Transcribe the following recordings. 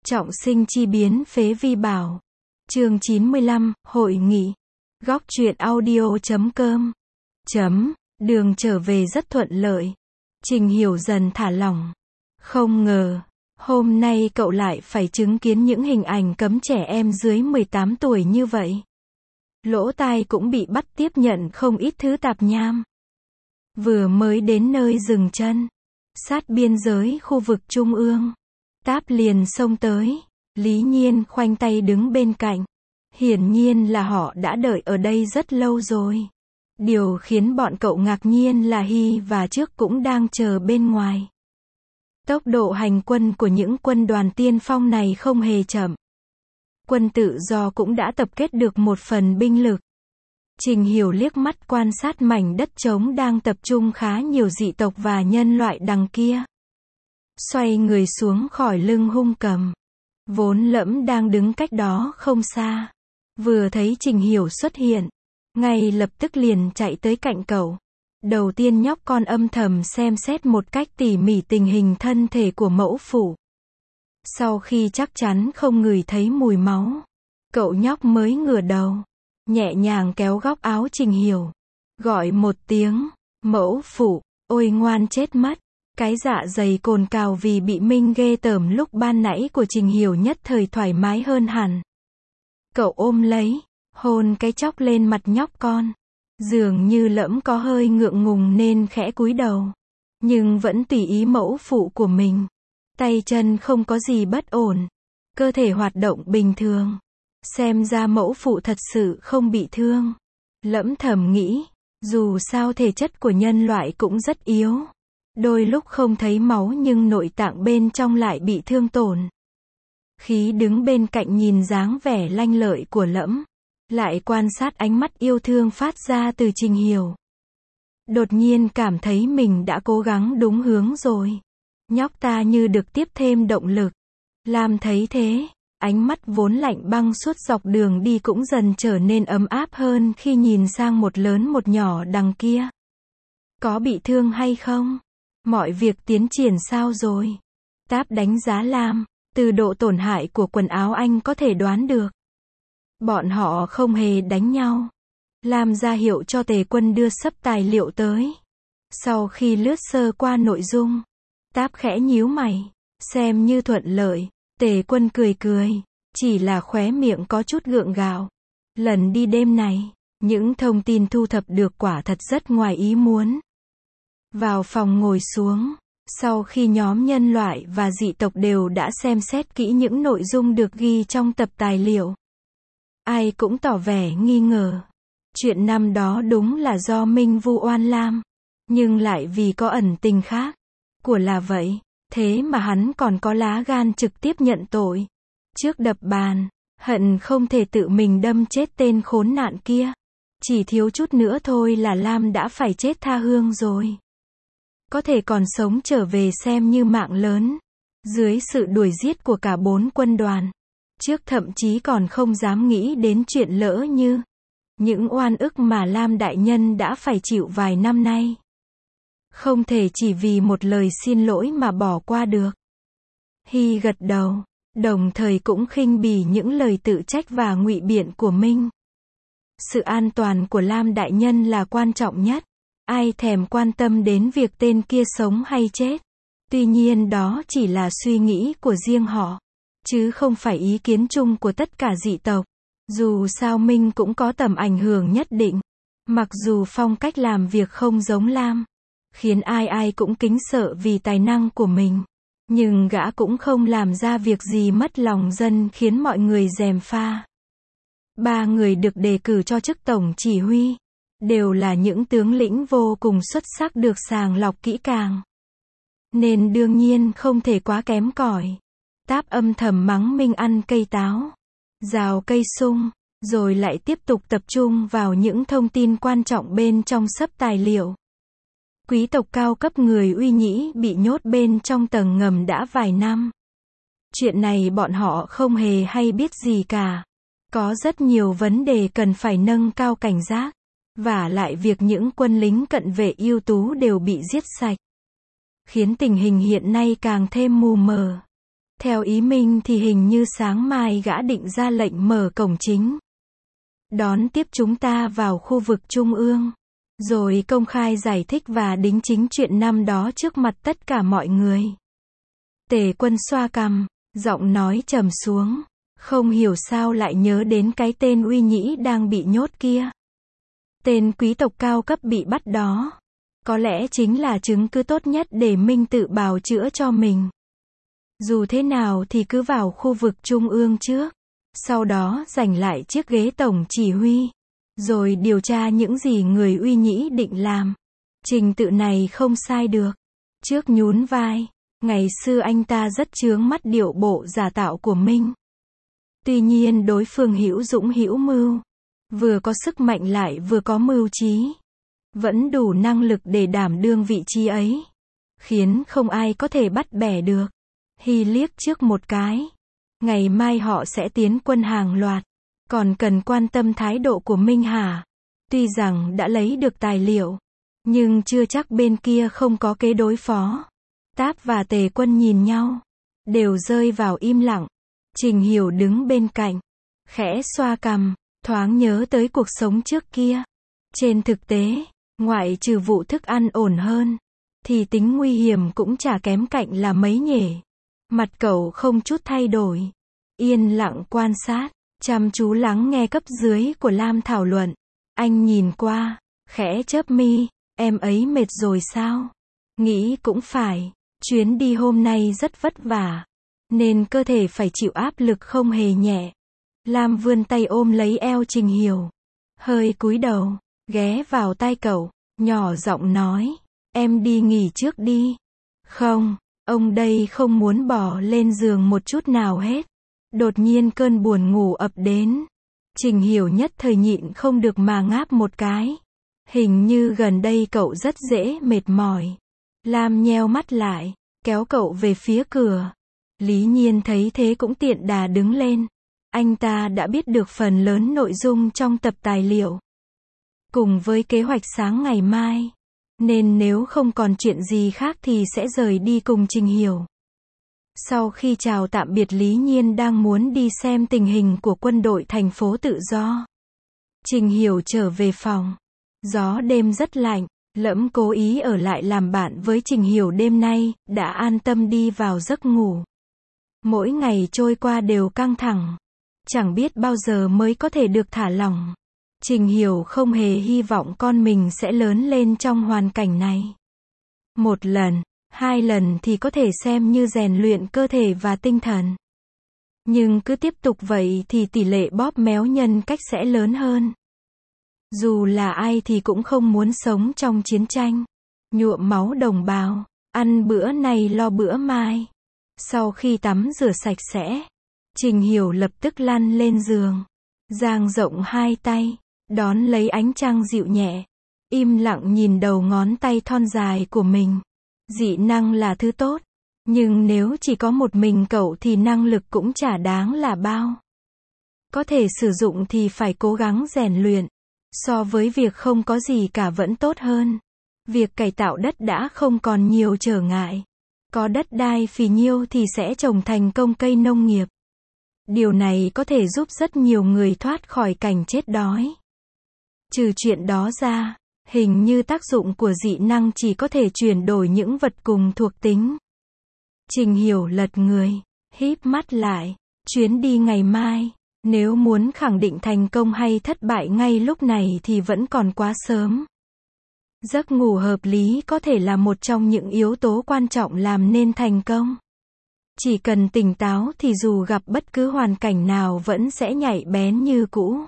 Trọng sinh chi biến phế vi bảo. Chương 95, hội nghị. Góc truyện audio.com. Đường trở về rất thuận lợi. Trình Hiểu dần thả lỏng. Không ngờ, hôm nay cậu lại phải chứng kiến những hình ảnh cấm trẻ em dưới 18 tuổi như vậy. Lỗ tai cũng bị bắt tiếp nhận không ít thứ tạp nham. Vừa mới đến nơi dừng chân, sát biên giới khu vực trung ương, Táp liền xông tới. Lý Nhiên khoanh tay đứng bên cạnh. Hiển nhiên là họ đã đợi ở đây rất lâu rồi. Điều khiến bọn cậu ngạc nhiên là Hy và Trước cũng đang chờ bên ngoài. Tốc độ hành quân của những quân đoàn tiên phong này không hề chậm. Quân tự do cũng đã tập kết được một phần binh lực. Trình Hiểu liếc mắt quan sát mảnh đất trống đang tập trung khá nhiều dị tộc và nhân loại đằng kia. Xoay người xuống khỏi lưng hung cầm. Vốn Lẫm đang đứng cách đó không xa. Vừa thấy Trình Hiểu xuất hiện, ngay lập tức liền chạy tới cạnh cậu. Đầu tiên nhóc con âm thầm xem xét một cách tỉ mỉ tình hình thân thể của mẫu phụ. Sau khi chắc chắn không ngửi thấy mùi máu, cậu nhóc mới ngửa đầu, nhẹ nhàng kéo góc áo Trình Hiểu, gọi một tiếng, mẫu phụ, ôi ngoan chết mất. Cái dạ dày cồn cào vì bị Minh ghê tởm lúc ban nãy của Trình Hiểu nhất thời thoải mái hơn hẳn. Cậu ôm lấy, hôn cái chóc lên mặt nhóc con. Dường như Lẫm có hơi ngượng ngùng nên khẽ cúi đầu. Nhưng vẫn tùy ý mẫu phụ của mình. Tay chân không có gì bất ổn. Cơ thể hoạt động bình thường. Xem ra mẫu phụ thật sự không bị thương. Lẫm thầm nghĩ, dù sao thể chất của nhân loại cũng rất yếu. Đôi lúc không thấy máu nhưng nội tạng bên trong lại bị thương tổn. Khí đứng bên cạnh nhìn dáng vẻ lanh lợi của Lẫm, lại quan sát ánh mắt yêu thương phát ra từ Trình Hiểu. Đột nhiên cảm thấy mình đã cố gắng đúng hướng rồi. Nhóc ta như được tiếp thêm động lực. Lam thấy thế, ánh mắt vốn lạnh băng suốt dọc đường đi cũng dần trở nên ấm áp hơn khi nhìn sang một lớn một nhỏ đằng kia. Có bị thương hay không? Mọi việc tiến triển sao rồi? Táp đánh giá Lam, từ độ tổn hại của quần áo anh có thể đoán được. Bọn họ không hề đánh nhau. Lam ra hiệu cho Tề Quân đưa sấp tài liệu tới. Sau khi lướt sơ qua nội dung, Táp khẽ nhíu mày, xem như thuận lợi. Tề Quân cười cười, chỉ là khóe miệng có chút gượng gạo. Lần đi đêm này, những thông tin thu thập được quả thật rất ngoài ý muốn. Vào phòng ngồi xuống, sau khi nhóm nhân loại và dị tộc đều đã xem xét kỹ những nội dung được ghi trong tập tài liệu. Ai cũng tỏ vẻ nghi ngờ. Chuyện năm đó đúng là do Minh vu oan Lam, nhưng lại vì có ẩn tình khác. Của là vậy, thế mà hắn còn có lá gan trực tiếp nhận tội. Trước đập bàn, hận không thể tự mình đâm chết tên khốn nạn kia. Chỉ thiếu chút nữa thôi là Lam đã phải chết tha hương rồi. Có thể còn sống trở về xem như mạng lớn. Dưới sự đuổi giết của cả 4 quân đoàn. Trước thậm chí còn không dám nghĩ đến chuyện lỡ như những oan ức mà Lam đại nhân đã phải chịu vài năm nay. Không thể chỉ vì một lời xin lỗi mà bỏ qua được. Hy gật đầu, đồng thời cũng khinh bỉ những lời tự trách và ngụy biện của Minh. Sự an toàn của Lam đại nhân là quan trọng nhất. Ai thèm quan tâm đến việc tên kia sống hay chết. Tuy nhiên đó chỉ là suy nghĩ của riêng họ, chứ không phải ý kiến chung của tất cả dị tộc. Dù sao Minh cũng có tầm ảnh hưởng nhất định. Mặc dù phong cách làm việc không giống Lam, khiến ai ai cũng kính sợ vì tài năng của mình. Nhưng gã cũng không làm ra việc gì mất lòng dân khiến mọi người gièm pha. 3 người được đề cử cho chức tổng chỉ huy. Đều là những tướng lĩnh vô cùng xuất sắc được sàng lọc kỹ càng. Nên đương nhiên không thể quá kém cỏi. Táp âm thầm mắng Minh ăn cây táo, rào cây sung, rồi lại tiếp tục tập trung vào những thông tin quan trọng bên trong sấp tài liệu. Quý tộc cao cấp người Uy Nhĩ bị nhốt bên trong tầng ngầm đã vài năm. Chuyện này bọn họ không hề hay biết gì cả. Có rất nhiều vấn đề cần phải nâng cao cảnh giác. Vả lại việc những quân lính cận vệ ưu tú đều bị giết sạch, khiến tình hình hiện nay càng thêm mù mờ. Theo ý Minh thì hình như sáng mai gã định ra lệnh mở cổng chính, đón tiếp chúng ta vào khu vực trung ương, rồi công khai giải thích và đính chính chuyện năm đó trước mặt tất cả mọi người. Tề Quân xoa cằm, giọng nói trầm xuống, không hiểu sao lại nhớ đến cái tên Uy Nhĩ đang bị nhốt kia. Tên quý tộc cao cấp bị bắt đó, có lẽ chính là chứng cứ tốt nhất để Minh tự bào chữa cho mình. Dù thế nào thì cứ vào khu vực trung ương trước, sau đó giành lại chiếc ghế tổng chỉ huy, rồi điều tra những gì người Uy Nhĩ định làm. Trình tự này không sai được. Trước nhún vai, ngày xưa anh ta rất chướng mắt điệu bộ giả tạo của Minh. Tuy nhiên đối phương hữu dũng hữu mưu, vừa có sức mạnh lại vừa có mưu trí, vẫn đủ năng lực để đảm đương vị trí ấy, khiến không ai có thể bắt bẻ được. Hy liếc trước một cái, ngày mai họ sẽ tiến quân hàng loạt, còn cần quan tâm thái độ của Minh hả? Tuy rằng đã lấy được tài liệu, nhưng chưa chắc bên kia không có kế đối phó. Táp và Tề Quân nhìn nhau, đều rơi vào im lặng. Trình Hiểu đứng bên cạnh, khẽ xoa cằm, thoáng nhớ tới cuộc sống trước kia. Trên thực tế, ngoại trừ vụ thức ăn ổn hơn, thì tính nguy hiểm cũng chả kém cạnh là mấy nhỉ. Mặt cậu không chút thay đổi, yên lặng quan sát, chăm chú lắng nghe cấp dưới của Lam thảo luận. Anh nhìn qua, khẽ chớp mi, em ấy mệt rồi sao? Nghĩ cũng phải, chuyến đi hôm nay rất vất vả, nên cơ thể phải chịu áp lực không hề nhẹ. Lam vươn tay ôm lấy eo Trình Hiểu, hơi cúi đầu, ghé vào tai cậu, nhỏ giọng nói, em đi nghỉ trước đi. Không, ông đây không muốn bỏ lên giường một chút nào hết. Đột nhiên cơn buồn ngủ ập đến. Trình Hiểu nhất thời nhịn không được mà ngáp một cái. Hình như gần đây cậu rất dễ mệt mỏi. Lam nheo mắt lại, kéo cậu về phía cửa. Lý Nhiên thấy thế cũng tiện đà đứng lên. Anh ta đã biết được phần lớn nội dung trong tập tài liệu, cùng với kế hoạch sáng ngày mai, nên nếu không còn chuyện gì khác thì sẽ rời đi cùng Trình Hiểu. Sau khi chào tạm biệt Lý Nhiên đang muốn đi xem tình hình của quân đội thành phố tự do. Trình Hiểu trở về phòng. Gió đêm rất lạnh, Lẫm cố ý ở lại làm bạn với Trình Hiểu đêm nay, đã an tâm đi vào giấc ngủ. Mỗi ngày trôi qua đều căng thẳng, chẳng biết bao giờ mới có thể được thả lỏng. Trình Hiểu không hề hy vọng con mình sẽ lớn lên trong hoàn cảnh này. Một lần, hai lần thì có thể xem như rèn luyện cơ thể và tinh thần. Nhưng cứ tiếp tục vậy thì tỷ lệ bóp méo nhân cách sẽ lớn hơn. Dù là ai thì cũng không muốn sống trong chiến tranh, nhuộm máu đồng bào, ăn bữa này lo bữa mai. Sau khi tắm rửa sạch sẽ, Trình Hiểu lập tức lăn lên giường, dang rộng hai tay, đón lấy ánh trăng dịu nhẹ, im lặng nhìn đầu ngón tay thon dài của mình. Dị năng là thứ tốt, nhưng nếu chỉ có một mình cậu thì năng lực cũng chả đáng là bao. Có thể sử dụng thì phải cố gắng rèn luyện, so với việc không có gì cả vẫn tốt hơn. Việc cải tạo đất đã không còn nhiều trở ngại. Có đất đai phì nhiêu thì sẽ trồng thành công cây nông nghiệp. Điều này có thể giúp rất nhiều người thoát khỏi cảnh chết đói. Trừ chuyện đó ra, hình như tác dụng của dị năng chỉ có thể chuyển đổi những vật cùng thuộc tính. Trình Hiểu lật người, híp mắt lại, chuyến đi ngày mai, nếu muốn khẳng định thành công hay thất bại ngay lúc này thì vẫn còn quá sớm. Giấc ngủ hợp lý có thể là một trong những yếu tố quan trọng làm nên thành công. Chỉ cần tỉnh táo thì dù gặp bất cứ hoàn cảnh nào vẫn sẽ nhạy bén như cũ.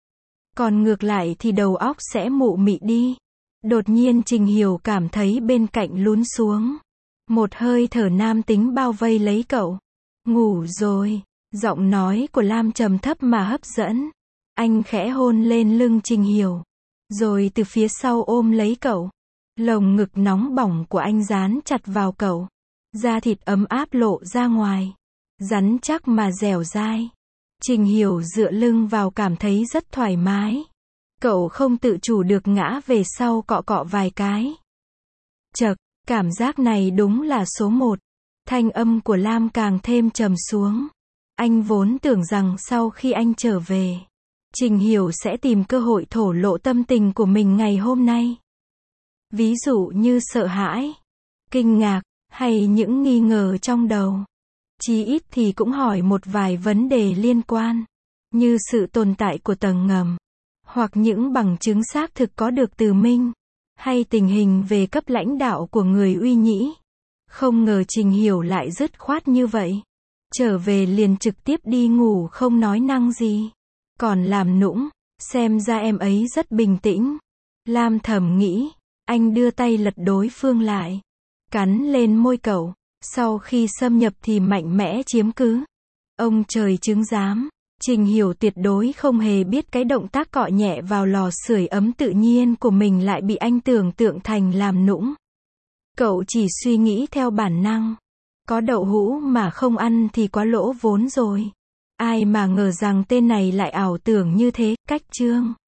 Còn ngược lại thì đầu óc sẽ mụ mị đi. Đột nhiên Trình Hiểu cảm thấy bên cạnh lún xuống. Một hơi thở nam tính bao vây lấy cậu. Ngủ rồi. Giọng nói của Lam trầm thấp mà hấp dẫn. Anh khẽ hôn lên lưng Trình Hiểu, rồi từ phía sau ôm lấy cậu. Lồng ngực nóng bỏng của anh dán chặt vào cậu. Da thịt ấm áp lộ ra ngoài. Rắn chắc mà dẻo dai. Trình Hiểu dựa lưng vào cảm thấy rất thoải mái. Cậu không tự chủ được ngã về sau cọ cọ vài cái. Chậc, cảm giác này đúng là số một. Thanh âm của Lam càng thêm trầm xuống. Anh vốn tưởng rằng sau khi anh trở về, Trình Hiểu sẽ tìm cơ hội thổ lộ tâm tình của mình ngày hôm nay. Ví dụ như sợ hãi, kinh ngạc, hay những nghi ngờ trong đầu. Chí ít thì cũng hỏi một vài vấn đề liên quan, như sự tồn tại của tầng ngầm, hoặc những bằng chứng xác thực có được từ Minh, hay tình hình về cấp lãnh đạo của người Uy Nhĩ. Không ngờ Trình Hiểu lại dứt khoát như vậy. Trở về liền trực tiếp đi ngủ không nói năng gì. Còn làm nũng, xem ra em ấy rất bình tĩnh. Lam thầm nghĩ, anh đưa tay lật đối phương lại, cắn lên môi cậu, sau khi xâm nhập thì mạnh mẽ chiếm cứ. Ông trời chứng giám, Trình Hiểu tuyệt đối không hề biết cái động tác cọ nhẹ vào lò sưởi ấm tự nhiên của mình lại bị anh tưởng tượng thành làm nũng. Cậu chỉ suy nghĩ theo bản năng. Có đậu hũ mà không ăn thì quá lỗ vốn rồi. Ai mà ngờ rằng tên này lại ảo tưởng như thế, cách chương.